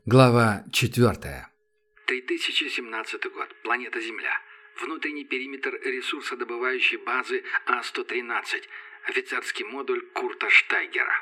Глава 4. 3017 год. Планета Земля. Внутренний периметр ресурсодобывающей базы А-113. Офицерский модуль Курта Штайгера.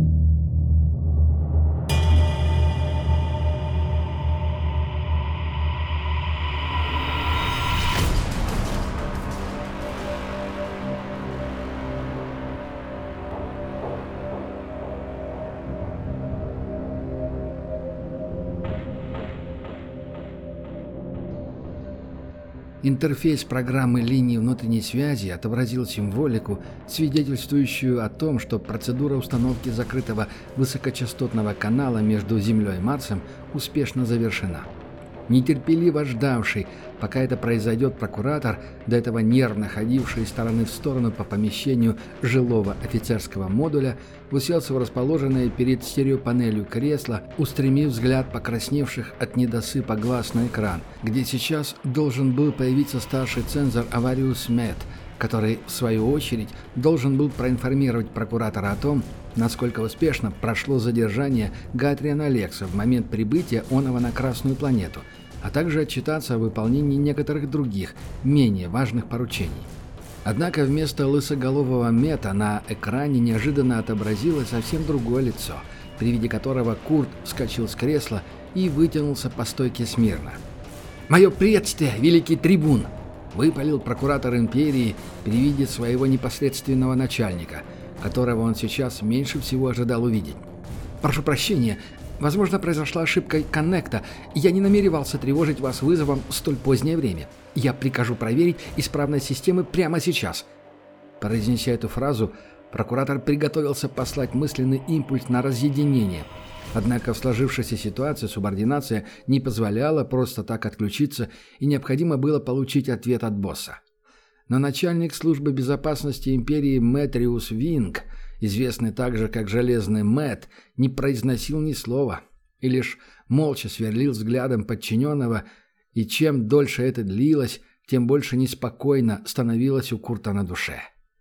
Интерфейс программы линии внутренней связи отобразил символику, свидетельствующую о том, что процедура установки закрытого высокочастотного канала между Землей и Марсом успешно завершена. Нетерпеливо ждавший, пока это произойдет прокуратор, до этого нервно ходивший из стороны в сторону по помещению жилого офицерского модуля, уселся в расположенное перед стереопанелью кресло, устремив взгляд покрасневших от недосыпа глаз на экран, где сейчас должен был появиться старший цензор Авариус Мед, который, в свою очередь, должен был проинформировать прокуратора о том, насколько успешно прошло задержание Гатриана Лекса в момент прибытия оного на Красную планету, а также отчитаться о выполнении некоторых других, менее важных поручений. Однако вместо лысоголового Мета на экране неожиданно отобразилось совсем другое лицо, при виде которого Курт вскочил с кресла и вытянулся по стойке смирно. «Мое приветствие, великий трибун!» — выпалил прокуратор империи при виде своего непосредственного начальника, которого он сейчас меньше всего ожидал увидеть. «Прошу прощения, возможно, произошла ошибка коннекта, и я не намеревался тревожить вас вызовом в столь позднее время. Я прикажу проверить исправность системы прямо сейчас». Произнеся эту фразу, прокуратор приготовился послать мысленный импульс на разъединение. Однако в сложившейся ситуации субординация не позволяла просто так отключиться, и необходимо было получить ответ от босса. Но начальник службы безопасности империи Мэтриус Винг, известный также как Железный Мэтт, не произносил ни слова и лишь молча сверлил взглядом подчиненного, и чем дольше это длилось, тем больше неспокойно становилось у Курта на душе.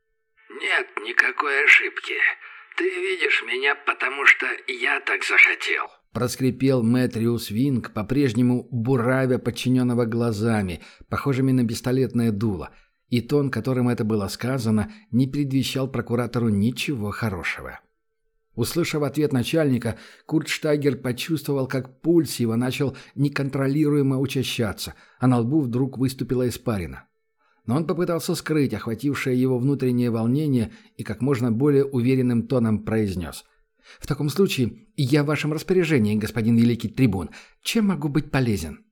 «Нет никакой ошибки. Ты видишь меня, потому что я так захотел», — проскрипел Мэтриус Винг, по-прежнему буравя подчиненного глазами, похожими на пистолетное дуло, и тон, которым это было сказано, не предвещал прокуратору ничего хорошего. Услышав ответ начальника, Курт Штайгер почувствовал, как пульс его начал неконтролируемо учащаться, а на лбу вдруг выступила испарина. Но он попытался скрыть охватившее его внутреннее волнение и как можно более уверенным тоном произнес: «В таком случае я в вашем распоряжении, господин великий трибун. Чем могу быть полезен?»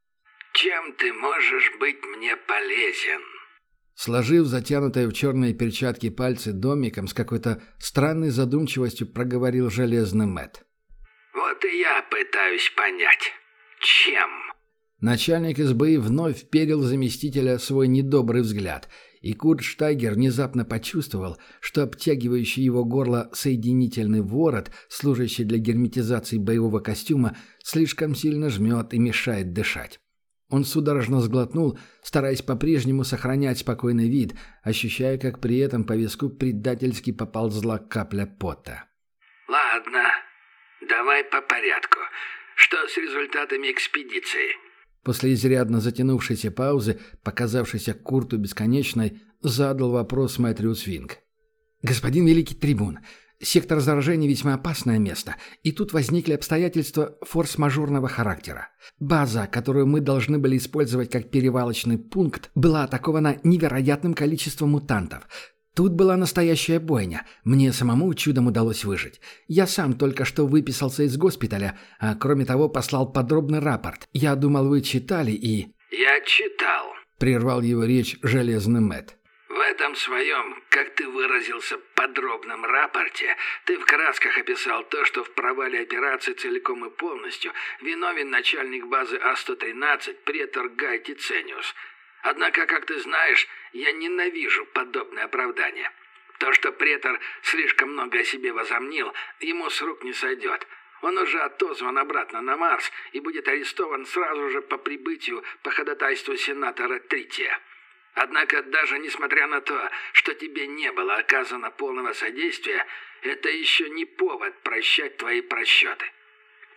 «Чем ты можешь быть мне полезен?» Сложив затянутые в черные перчатки пальцы домиком, с какой-то странной задумчивостью проговорил Железный Мэтт. «Вот и я пытаюсь понять, чем?» Начальник СБИ вновь вперил в заместителя свой недобрый взгляд, и Курт Штайгер внезапно почувствовал, что обтягивающий его горло соединительный ворот, служащий для герметизации боевого костюма, слишком сильно жмет и мешает дышать. Он судорожно сглотнул, стараясь по-прежнему сохранять спокойный вид, ощущая, как при этом по виску предательски поползла капля пота. «Ладно, давай по порядку. Что с результатами экспедиции?» После изрядно затянувшейся паузы, показавшейся Курту бесконечной, задал вопрос Мэтриус Винг. «Господин великий трибун, сектор заражения весьма опасное место, и тут возникли обстоятельства форс-мажорного характера. База, которую мы должны были использовать как перевалочный пункт, была атакована невероятным количеством мутантов. Тут была настоящая бойня. Мне самому чудом удалось выжить. Я сам только что выписался из госпиталя, а кроме того послал подробный рапорт. Я думал, вы читали и...» «Я читал», — прервал его речь Железный Мэтт. «В этом своем, как ты выразился, подробном рапорте ты в красках описал то, что в провале операции целиком и полностью виновен начальник базы А-113 претор Гай Тицениус. Однако, как ты знаешь, я ненавижу подобные оправдания. То, что претор слишком много о себе возомнил, ему с рук не сойдет. Он уже отозван обратно на Марс и будет арестован сразу же по прибытию по ходатайству сенатора Трития. Однако, даже несмотря на то, что тебе не было оказано полного содействия, это еще не повод прощать твои просчеты.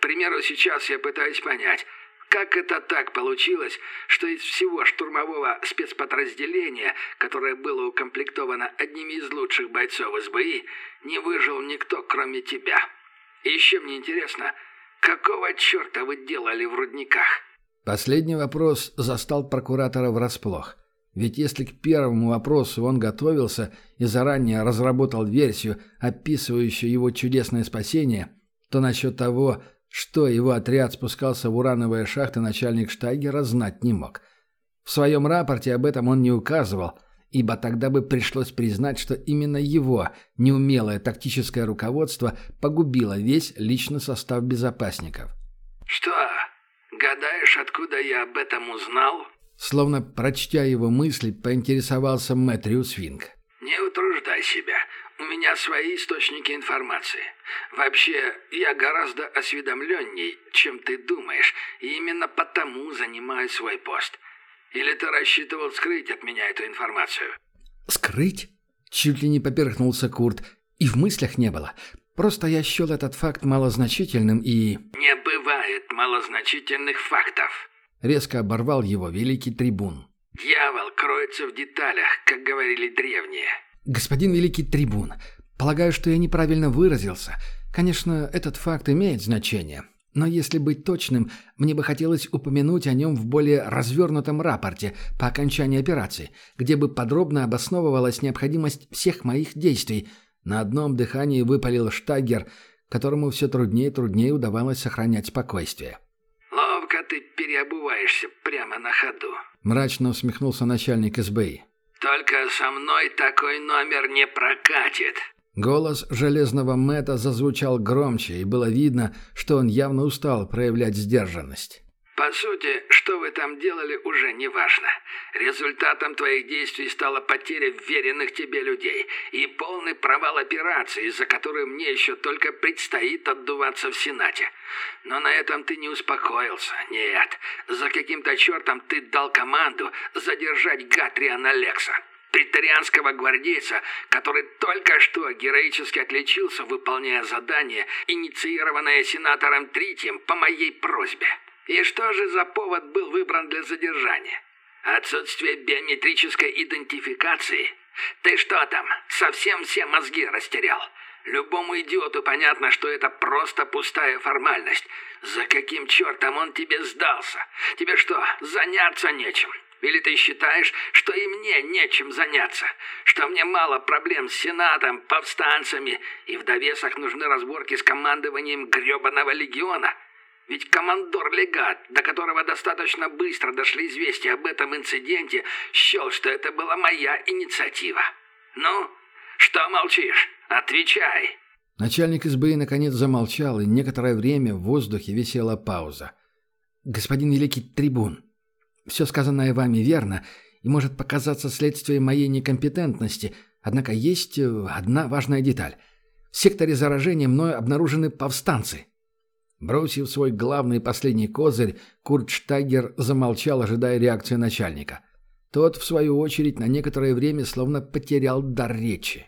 К примеру, сейчас я пытаюсь понять, как это так получилось, что из всего штурмового спецподразделения, которое было укомплектовано одними из лучших бойцов СБИ, не выжил никто, кроме тебя? И еще мне интересно, какого черта вы делали в рудниках?» Последний вопрос застал прокуратора врасплох. Ведь если к первому вопросу он готовился и заранее разработал версию, описывающую его чудесное спасение, то насчет того, что его отряд спускался в урановые шахты, начальник Штайгера знать не мог. В своем рапорте об этом он не указывал, ибо тогда бы пришлось признать, что именно его неумелое тактическое руководство погубило весь личный состав безопасников. «Что, гадаешь, откуда я об этом узнал?» Словно прочтя его мысли, поинтересовался Мэтью Свинг. «Не утруждай себя. У меня свои источники информации. Вообще, я гораздо осведомленней, чем ты думаешь, и именно потому занимаю свой пост. Или ты рассчитывал скрыть от меня эту информацию?» «Скрыть?» Чуть ли не поперхнулся Курт. И в мыслях не было. Просто я счел этот факт малозначительным и... «Не бывает малозначительных фактов», — резко оборвал его великий трибун. «Дьявол кроется в деталях, как говорили древние». «Господин великий трибун, полагаю, что я неправильно выразился. Конечно, этот факт имеет значение. Но если быть точным, мне бы хотелось упомянуть о нем в более развернутом рапорте по окончании операции, где бы подробно обосновывалась необходимость всех моих действий». На одном дыхании выпалил Штайгер, которому все труднее и труднее удавалось сохранять спокойствие. «Ловко ты переобуваешься прямо на ходу», — мрачно усмехнулся начальник СБИ. «Только со мной такой номер не прокатит». Голос Железного Мэтта зазвучал громче, и было видно, что он явно устал проявлять сдержанность. «По сути, что вы там делали, уже не важно. Результатом твоих действий стала потеря веренных тебе людей и полный провал операции, за которую мне еще только предстоит отдуваться в Сенате. Но на этом ты не успокоился. Нет, за каким-то чертом ты дал команду задержать Гатриана Лекса, преторианского гвардейца, который только что героически отличился, выполняя задание, инициированное сенатором Тритием по моей просьбе. И что же за повод был выбран для задержания? Отсутствие биометрической идентификации? Ты что там, совсем все мозги растерял? Любому идиоту понятно, что это просто пустая формальность. За каким чертом он тебе сдался? Тебе что, заняться нечем? Или ты считаешь, что и мне нечем заняться? Что мне мало проблем с Сенатом, повстанцами, и в довесок нужны разборки с командованием грёбаного легиона? Ведь командор-легат, до которого достаточно быстро дошли известия об этом инциденте, счел, что это была моя инициатива. Ну, что молчишь? Отвечай!» Начальник СБИ наконец замолчал, и некоторое время в воздухе висела пауза. «Господин великий трибун, все сказанное вами верно и может показаться следствием моей некомпетентности, однако есть одна важная деталь. В секторе заражения мною обнаружены повстанцы». Бросив свой главный и последний козырь, Курт Штайгер замолчал, ожидая реакции начальника. Тот, в свою очередь, на некоторое время словно потерял дар речи.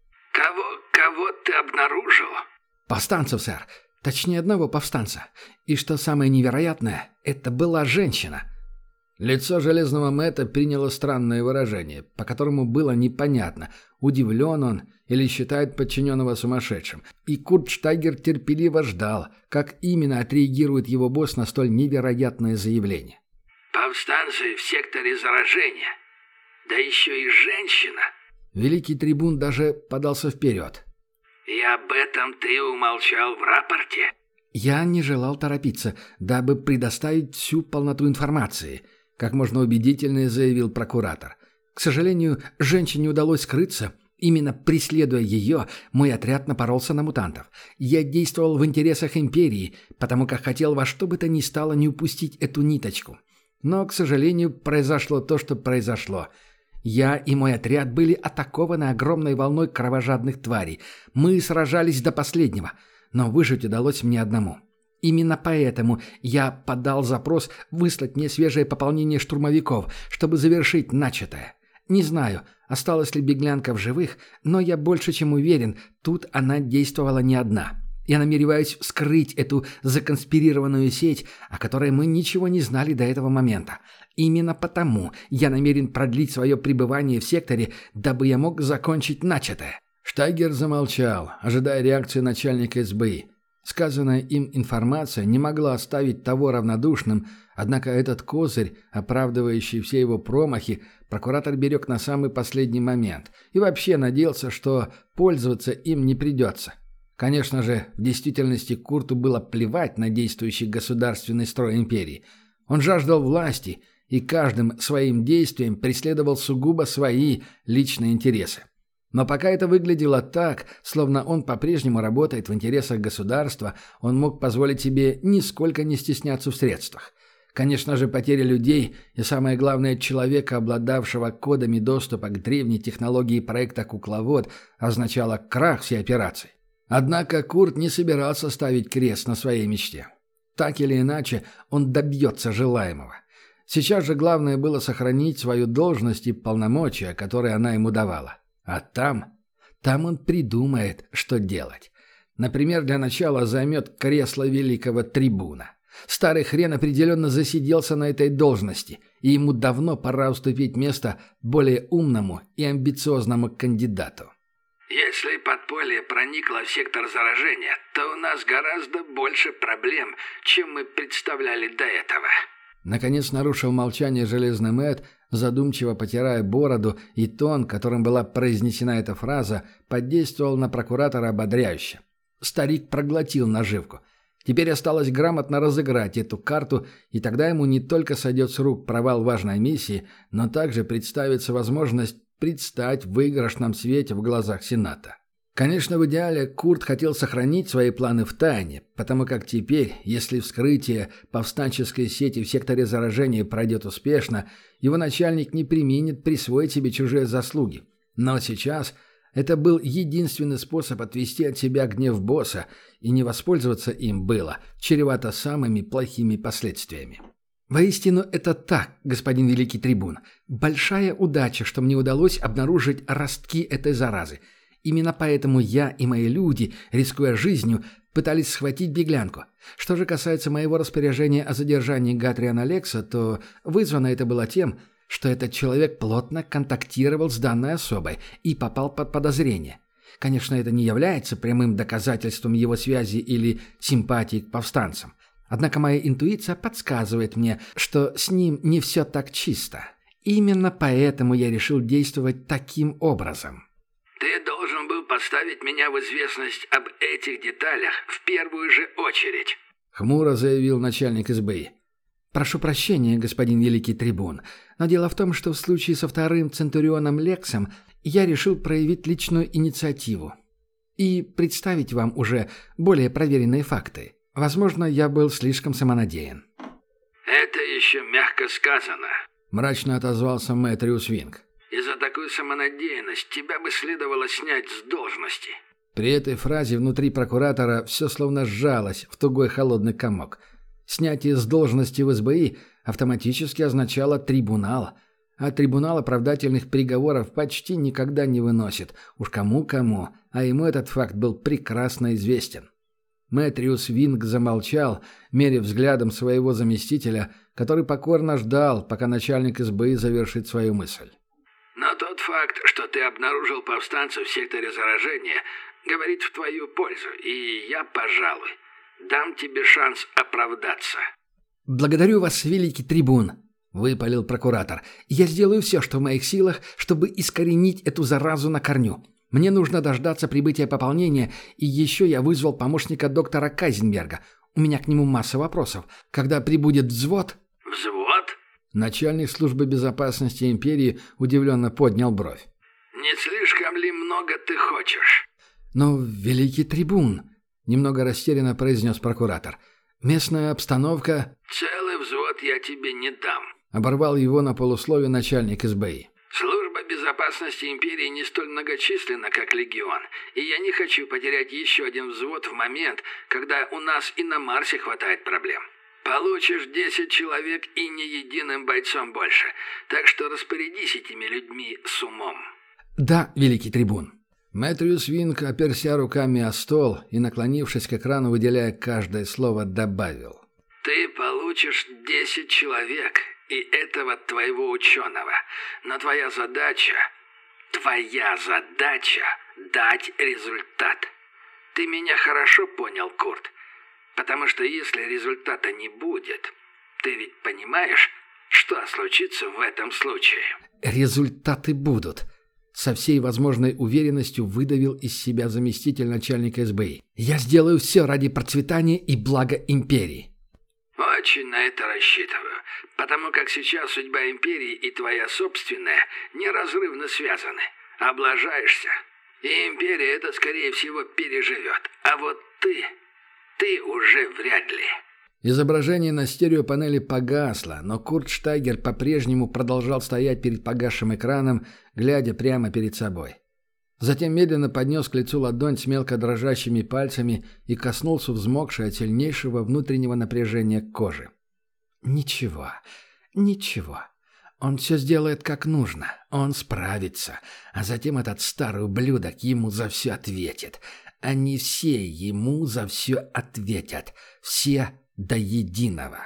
«Кого ты обнаружил?» «Повстанцев, сэр. Точнее, одного повстанца. И что самое невероятное, это была женщина». Лицо Железного Мэтта приняло странное выражение, по которому было непонятно, удивлен он или считает подчиненного сумасшедшим. И Курт Штайгер терпеливо ждал, как именно отреагирует его босс на столь невероятное заявление. «Повстанцы в секторе заражения? Да еще и женщина!» Великий трибун даже подался вперед. «И об этом ты умолчал в рапорте?» «Я не желал торопиться, дабы предоставить всю полноту информации», — как можно убедительнее заявил прокуратор. «К сожалению, женщине удалось скрыться. Именно преследуя ее, мой отряд напоролся на мутантов. Я действовал в интересах Империи, потому как хотел во что бы то ни стало не упустить эту ниточку. Но, к сожалению, произошло то, что произошло. Я и мой отряд были атакованы огромной волной кровожадных тварей. Мы сражались до последнего, но выжить удалось мне одному. Именно поэтому я подал запрос выслать мне свежее пополнение штурмовиков, чтобы завершить начатое. Не знаю, осталась ли беглянка в живых, но я больше чем уверен, тут она действовала не одна. Я намереваюсь вскрыть эту законспирированную сеть, о которой мы ничего не знали до этого момента. Именно потому я намерен продлить свое пребывание в секторе, дабы я мог закончить начатое». Штайгер замолчал, ожидая реакции начальника СБИ. Сказанная им информация не могла оставить того равнодушным, однако этот козырь, оправдывающий все его промахи, прокуратор берег на самый последний момент и вообще надеялся, что пользоваться им не придется. Конечно же, в действительности Курту было плевать на действующий государственный строй империи. Он жаждал власти и каждым своим действием преследовал сугубо свои личные интересы. Но пока это выглядело так, словно он по-прежнему работает в интересах государства, он мог позволить себе нисколько не стесняться в средствах. Конечно же, потеря людей и, самое главное, человека, обладавшего кодами доступа к древней технологии проекта «Кукловод», означала крах всей операции. Однако Курт не собирался ставить крест на своей мечте. Так или иначе, он добьется желаемого. Сейчас же главное было сохранить свою должность и полномочия, которые она ему давала. А там он придумает, что делать. Например, для начала займет кресло великого трибуна. Старый хрен определенно засиделся на этой должности, и ему давно пора уступить место более умному и амбициозному кандидату. «Если подполье проникло в сектор заражения, то у нас гораздо больше проблем, чем мы представляли до этого». Наконец нарушил молчание железный Мэтт, задумчиво потирая бороду, и тон, которым была произнесена эта фраза, подействовал на прокуратора ободряюще. Старик проглотил наживку. Теперь осталось грамотно разыграть эту карту, и тогда ему не только сойдет с рук провал важной миссии, но также представится возможность предстать в выигрышном свете в глазах Сената. Конечно, в идеале Курт хотел сохранить свои планы в тайне, потому как теперь, если вскрытие повстанческой сети в секторе заражения пройдет успешно, его начальник не преминет присвоить себе чужие заслуги. Но сейчас это был единственный способ отвести от себя гнев босса, и не воспользоваться им было чревато самыми плохими последствиями. «Воистину это так, господин Великий Трибун. Большая удача, что мне удалось обнаружить ростки этой заразы. Именно поэтому я и мои люди, рискуя жизнью, пытались схватить беглянку. Что же касается моего распоряжения о задержании Гатриана Лекса, то вызвано это было тем, что этот человек плотно контактировал с данной особой и попал под подозрение. Конечно, это не является прямым доказательством его связи или симпатии к повстанцам. Однако моя интуиция подсказывает мне, что с ним не все так чисто. Именно поэтому я решил действовать таким образом». «Ты должен был поставить меня в известность об этих деталях в первую же очередь», — хмуро заявил начальник СБИ. «Прошу прощения, господин Великий Трибун, но дело в том, что в случае со вторым Центурионом Лексом я решил проявить личную инициативу и представить вам уже более проверенные факты. Возможно, я был слишком самонадеян». «Это еще мягко сказано», — мрачно отозвался Мэтриус Винг. «И за такую самонадеянность тебя бы следовало снять с должности». При этой фразе внутри прокуратора все словно сжалось в тугой холодный комок. Снятие с должности в СБИ автоматически означало трибунал, а трибунал оправдательных приговоров почти никогда не выносит. Уж кому-кому, а ему этот факт был прекрасно известен. Мэтриус Винг замолчал, меря взглядом своего заместителя, который покорно ждал, пока начальник СБИ завершит свою мысль. «Но тот факт, что ты обнаружил повстанцев в секторе заражения, говорит в твою пользу, и я, пожалуй, дам тебе шанс оправдаться». «Благодарю вас, Великий Трибун», — выпалил прокуратор. «Я сделаю все, что в моих силах, чтобы искоренить эту заразу на корню. Мне нужно дождаться прибытия пополнения, и еще я вызвал помощника доктора Кайзенберга. У меня к нему масса вопросов. Когда прибудет взвод...» «Взвод?» Начальник службы безопасности империи удивленно поднял бровь. «Не слишком ли много ты хочешь?» «Но, Великий Трибун», — немного растерянно произнес прокуратор, — «местная обстановка...» «Целый взвод я тебе не дам», — оборвал его на полусловие начальник СБИ. «Служба безопасности империи не столь многочисленна, как легион, и я не хочу потерять еще один взвод в момент, когда у нас и на Марсе хватает проблем. Получишь 10 человек и ни единым бойцом больше, так что распорядись этими людьми с умом». «Да, Великий Трибун». Мэтриус Винг, оперся руками о стол и, наклонившись к экрану, выделяя каждое слово, добавил. «Ты получишь 10 человек и этого твоего ученого. Но твоя задача – дать результат. Ты меня хорошо понял, Курт? Потому что если результата не будет, ты ведь понимаешь, что случится в этом случае?» «Результаты будут», — со всей возможной уверенностью выдавил из себя заместитель начальника СБИ. «Я сделаю все ради процветания и блага империи». «Очень на это рассчитываю, потому как сейчас судьба империи и твоя собственная неразрывно связаны. Облажаешься, и империя это, скорее всего, переживет. А вот ты уже вряд ли». Изображение на стереопанели погасло, но Курт Штайгер по-прежнему продолжал стоять перед погасшим экраном, глядя прямо перед собой. Затем медленно поднес к лицу ладонь с мелко дрожащими пальцами и коснулся взмокшей от сильнейшего внутреннего напряжения кожи. «Ничего, ничего. Он все сделает как нужно. Он справится. А затем этот старый ублюдок ему за все ответит. Они все ему за все ответят. Все до единого».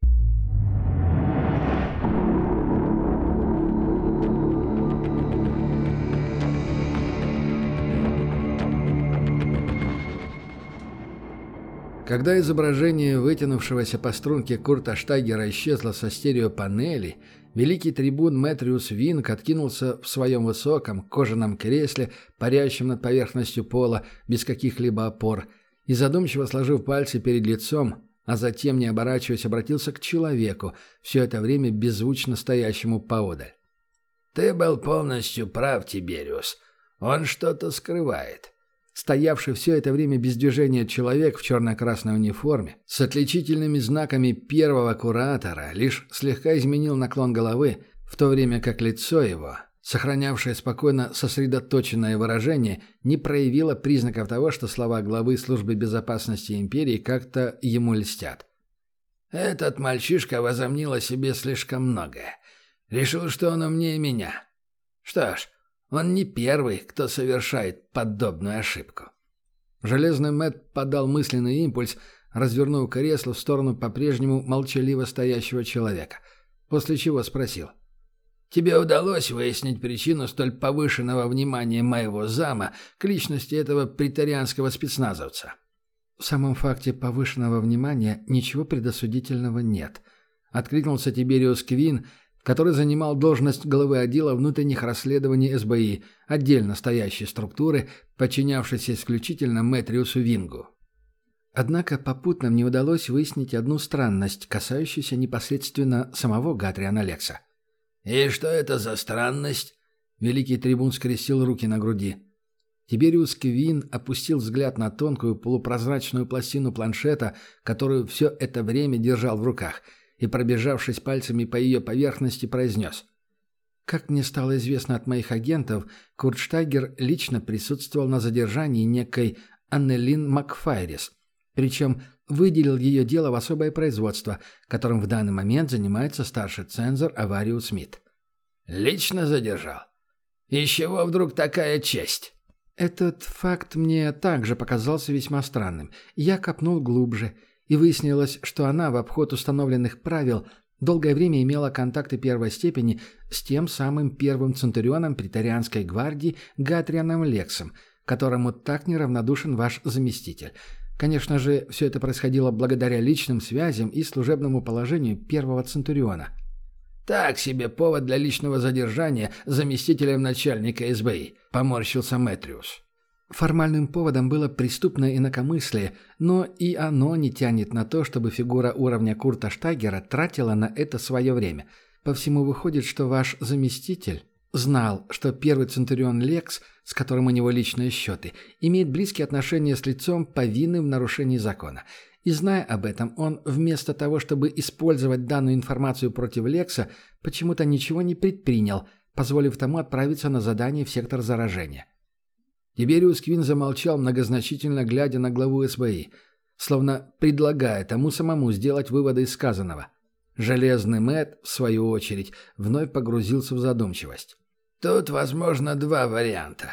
Когда изображение вытянувшегося по струнке Курта Штайгера исчезло со стереопанели, великий трибун Мэтриус Винг откинулся в своем высоком кожаном кресле, парящем над поверхностью пола, без каких-либо опор, и, задумчиво сложив пальцы перед лицом, а затем, не оборачиваясь, обратился к человеку, все это время беззвучно стоящему поодаль. «Ты был полностью прав, Тибериус. Он что-то скрывает». Стоявший все это время без движения человек в черно-красной униформе с отличительными знаками первого куратора лишь слегка изменил наклон головы, в то время как лицо его, сохранявшее спокойно сосредоточенное выражение, не проявило признаков того, что слова главы Службы безопасности империи как-то ему льстят. «Этот мальчишка возомнил о себе слишком многое. Решил, что он умнее меня. Что ж, он не первый, кто совершает подобную ошибку». Железный Мэтт подал мысленный импульс, развернув кресло в сторону по-прежнему молчаливо стоящего человека, после чего спросил. «Тебе удалось выяснить причину столь повышенного внимания моего зама к личности этого претарианского спецназовца?» «В самом факте повышенного внимания ничего предосудительного нет», — откликнулся Тибериус Квин, который занимал должность главы отдела внутренних расследований СБИ, отдельно стоящей структуры, подчинявшейся исключительно Мэтриусу Вингу. Однако попутно мне удалось выяснить одну странность, касающуюся непосредственно самого Гатриана Лекса. «И что это за странность?» Великий трибун скрестил руки на груди. Тибериус Квин опустил взгляд на тонкую полупрозрачную пластину планшета, которую все это время держал в руках, и, пробежавшись пальцами по ее поверхности, произнес. «Как мне стало известно от моих агентов, Курт Штайгер лично присутствовал на задержании некой Аннелин Макфайрис, причем выделил ее дело в особое производство, которым в данный момент занимается старший цензор Авариус Смит». «Лично задержал? Из чего вдруг такая честь?» «Этот факт мне также показался весьма странным. Я копнул глубже, и выяснилось, что она в обход установленных правил долгое время имела контакты первой степени с тем самым первым центурионом претарианской гвардии Гатрианом Лексом, которому так неравнодушен ваш заместитель. Конечно же, все это происходило благодаря личным связям и служебному положению первого центуриона». «Так себе повод для личного задержания заместителем начальника СБИ», — поморщился Мэтриус. Формальным поводом было преступное инакомыслие, но и оно не тянет на то, чтобы фигура уровня Курта Штайгера тратила на это свое время. По всему выходит, что ваш заместитель знал, что первый центурион Лекс, с которым у него личные счеты, имеет близкие отношения с лицом, повинным в нарушении закона. И зная об этом, он вместо того, чтобы использовать данную информацию против Лекса, почему-то ничего не предпринял, позволив тому отправиться на задание в сектор заражения. Тибериус Квин замолчал, многозначительно глядя на главу СБИ, словно предлагая тому самому сделать выводы из сказанного. Железный Мэтт, в свою очередь, вновь погрузился в задумчивость. «Тут, возможно, два варианта.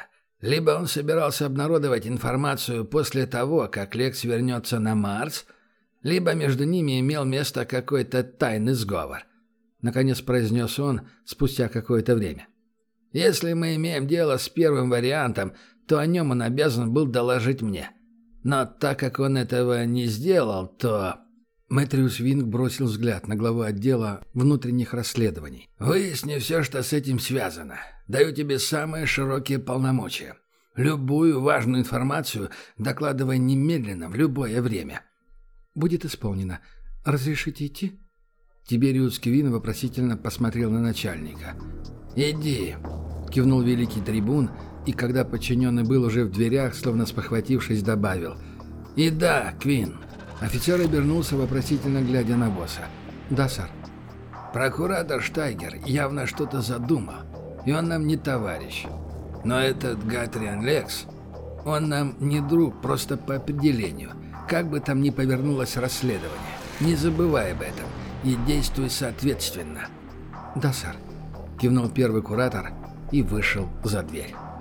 Либо он собирался обнародовать информацию после того, как Лекс вернется на Марс, либо между ними имел место какой-то тайный сговор. Наконец произнес он спустя какое-то время. Если мы имеем дело с первым вариантом, то о нем он обязан был доложить мне. Но так как он этого не сделал, то... Мэтриус Винг бросил взгляд на главу отдела внутренних расследований. «Выясни все, что с этим связано. Даю тебе самые широкие полномочия. Любую важную информацию докладывай немедленно, в любое время». «Будет исполнено. Разрешите идти?» Тибериус Квин вопросительно посмотрел на начальника. «Иди», — кивнул великий трибун, и когда подчиненный был уже в дверях, словно спохватившись, добавил. «И да, Квин». Офицер обернулся, вопросительно глядя на босса. «Да, сэр». «Прокуратор Штайгер явно что-то задумал, и он нам не товарищ. Но этот Гатриан Лекс, он нам не друг просто по определению. Как бы там ни повернулось расследование, не забывай об этом и действуй соответственно». «Да, сэр», — кивнул первый куратор и вышел за дверь.